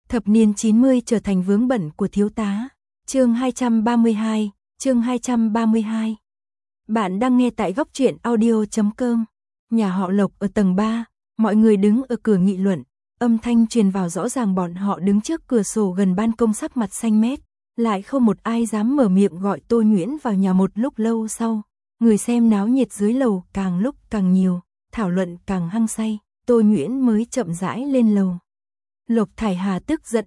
Thập niên 90 trở thành vướng bận của thiếu tá. Chương 232, chương 232. Bạn đang nghe tại góc truyện audio.com. Nhà họ Lộc ở tầng 3, mọi người đứng ở cửa nghị luận, âm thanh truyền vào rõ ràng bọn họ đứng trước cửa sổ gần ban công sắc mặt xanh mét, lại không một ai dám mở miệng gọi Tô Nhuyễn vào nhà. Một lúc lâu sau, người xem náo nhiệt dưới lầu càng lúc càng nhiều, thảo luận càng hăng say, Tô Nhuyễn mới chậm rãi lên lầu. Lộc Thải Hà tức giận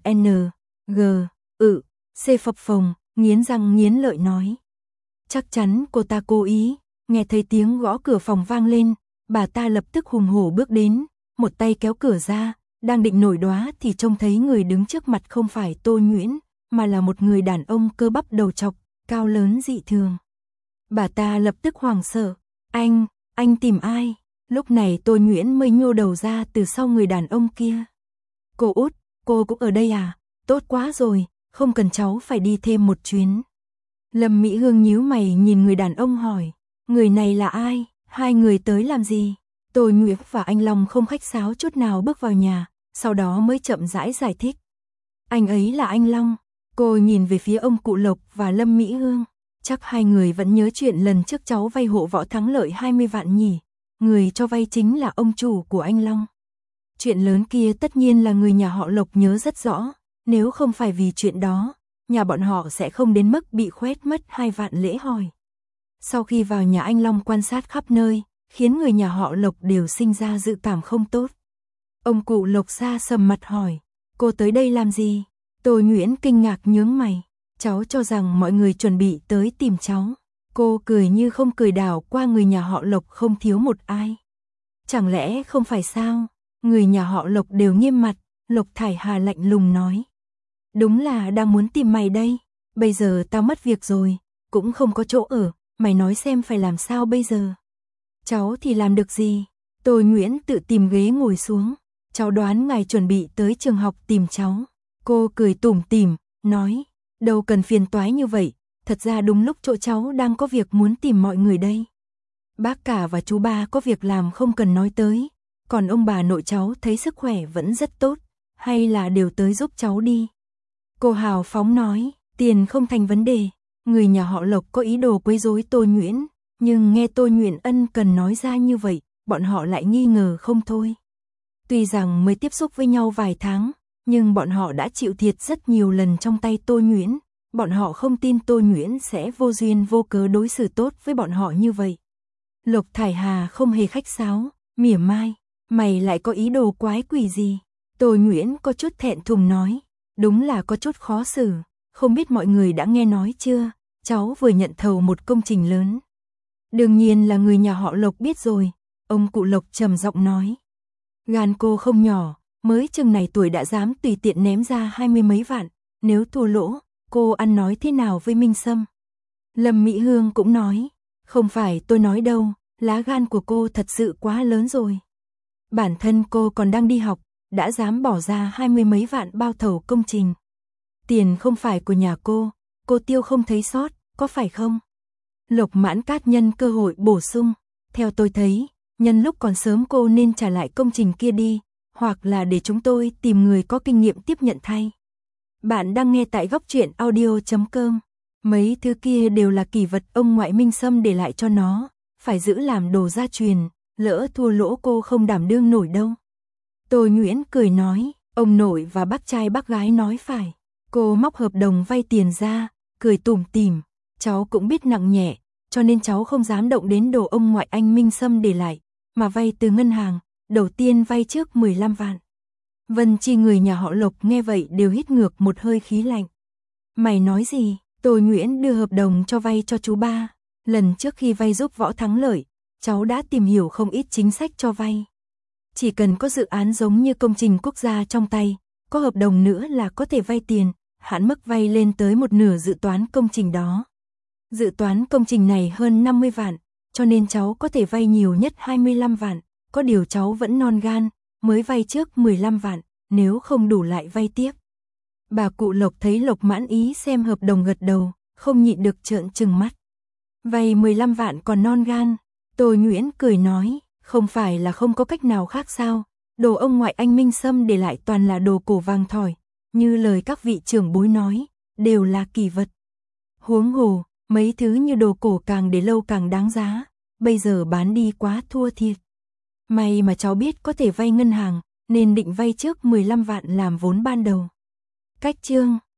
C phập phồng, nghiến răng nghiến lợi nói. Chắc chắn cô ta cố ý. Nghe thấy tiếng gõ cửa phòng vang lên, bà ta lập tức hùng hổ bước đến, một tay kéo cửa ra, đang định nổi đoá thì trông thấy người đứng trước mặt không phải Tô Nhuyễn, mà là một người đàn ông cơ bắp đầu trọc, cao lớn dị thường. Bà ta lập tức hoảng sợ. Anh tìm ai? Lúc này Tô Nhuyễn mới nhô đầu ra từ sau người đàn ông kia. Cô út, cô cũng ở đây à? Tốt quá rồi, không cần cháu phải đi thêm một chuyến. Lâm Mỹ Hương nhíu mày nhìn người đàn ông hỏi, người này là ai? Hai người tới làm gì? Tô Nhuyễn và anh Long không khách sáo chút nào bước vào nhà, sau đó mới chậm rãi giải thích. Anh ấy là anh Long. Cô nhìn về phía ông cụ Lộc và Lâm Mỹ Hương. Chắc hai người vẫn nhớ chuyện lần trước cháu vay hộ Võ Thắng Lợi 20 vạn nhỉ? Người cho vay chính là ông chủ của anh Long. Chuyện lớn kia tất nhiên là người nhà họ Lộc nhớ rất rõ, nếu không phải vì chuyện đó, nhà bọn họ sẽ không đến mức bị khoét mất 2 vạn lễ hỏi. Sau khi vào nhà anh Long quan sát khắp nơi, khiến người nhà họ Lộc đều sinh ra dự cảm không tốt. Ông cụ Lộc xa sầm mặt hỏi, cô tới đây làm gì? Tô Nhuyễn kinh ngạc nhướng mày, cháu cho rằng mọi người chuẩn bị tới tìm cháu. Cô cười như không cười đảo qua người nhà họ Lộc không thiếu một ai. Chẳng lẽ không phải sao? Người nhà họ Lộc đều nghiêm mặt, Lộc Thải Hà lạnh lùng nói. Đúng là đang muốn tìm mày đây, bây giờ tao mất việc rồi, cũng không có chỗ ở, mày nói xem phải làm sao bây giờ? Cháu thì làm được gì? Tô Nhuyễn tự tìm ghế ngồi xuống, cháu đoán ngài chuẩn bị tới trường học tìm cháu. Cô cười tủm tỉm, nói, đâu cần phiền toái như vậy, thật ra đúng lúc chỗ cháu đang có việc muốn tìm mọi người đây. Bác cả và chú ba có việc làm không cần nói tới, còn ông bà nội cháu thấy sức khỏe vẫn rất tốt, hay là đều tới giúp cháu đi. Cô hào phóng nói, tiền không thành vấn đề. Người nhà họ Lộc có ý đồ quấy rối Tô Nhuyễn, nhưng nghe Tô Nhuyễn ân cần nói ra như vậy, bọn họ lại nghi ngờ không thôi. Tuy rằng mới tiếp xúc với nhau vài tháng, nhưng bọn họ đã chịu thiệt rất nhiều lần trong tay Tô Nhuyễn, bọn họ không tin Tô Nhuyễn sẽ vô duyên vô cớ đối xử tốt với bọn họ như vậy. Lộc Thải Hà không hề khách sáo, mỉa mai, mày lại có ý đồ quái quỷ gì? Tô Nhuyễn có chút thẹn thùng nói, đúng là có chút khó xử, không biết mọi người đã nghe nói chưa, cháu vừa nhận thầu một công trình lớn. Đương nhiên là người nhà họ Lộc biết rồi, ông cụ Lộc trầm giọng nói. Gan cô không nhỏ, mới chừng này tuổi đã dám tùy tiện ném ra 20 mấy vạn, nếu thua lỗ, cô ăn nói thế nào với Minh Sâm? Lâm Mỹ Hương cũng nói, không phải tôi nói đâu, lá gan của cô thật sự quá lớn rồi. Bản thân cô còn đang đi học, đã dám bỏ ra 20 mấy vạn bao thầu công trình. Tiền không phải của nhà cô tiêu không thấy sót, có phải không? Lộc Mãn Cát nhân cơ hội bổ sung, theo tôi thấy, nhân lúc còn sớm cô nên trả lại công trình kia đi, hoặc là để chúng tôi tìm người có kinh nghiệm tiếp nhận thay. Bạn đang nghe tại góc truyện audio.com. Mấy thứ kia đều là kỷ vật ông ngoại Minh Sâm để lại cho nó, phải giữ làm đồ gia truyền, lỡ thua lỗ cô không đảm đương nổi đâu. Tô Nhuyễn cười nói, ông nội và bác trai bác gái nói phải. Cô móc hợp đồng vay tiền ra, cười tủm tỉm, cháu cũng biết nặng nhẹ, cho nên cháu không dám động đến đồ ông ngoại anh Minh Sâm để lại, mà vay từ ngân hàng, đầu tiên vay trước 15 vạn. Vân Chi người nhà họ Lộc nghe vậy đều hít ngược một hơi khí lạnh. Mày nói gì? Tô Nhuyễn đưa hợp đồng cho vay cho chú ba. Lần trước khi vay giúp Võ Thắng Lợi, cháu đã tìm hiểu không ít chính sách cho vay. Chỉ cần có dự án giống như công trình quốc gia trong tay, có hợp đồng nữa là có thể vay tiền, hạn mức vay lên tới một nửa dự toán công trình đó. Dự toán công trình này hơn 50 vạn, cho nên cháu có thể vay nhiều nhất 25 vạn, có điều cháu vẫn non gan, mới vay trước 15 vạn, nếu không đủ lại vay tiếp. Bà cụ Lộc thấy Lộc Mãn Ý xem hợp đồng gật đầu, không nhịn được trợn trừng mắt. Vay 15 vạn còn non gan, Tô Nhuyễn cười nói, không phải là không có cách nào khác sao, đồ ông ngoại anh Minh Sâm để lại toàn là đồ cổ vàng thỏi, như lời các vị trưởng bối nói, đều là kỳ vật. Huống hồ, mấy thứ như đồ cổ càng để lâu càng đáng giá, bây giờ bán đi quá thua thiệt. May mà cháu biết có thể vay ngân hàng, nên định vay trước 15 vạn làm vốn ban đầu. Cách chương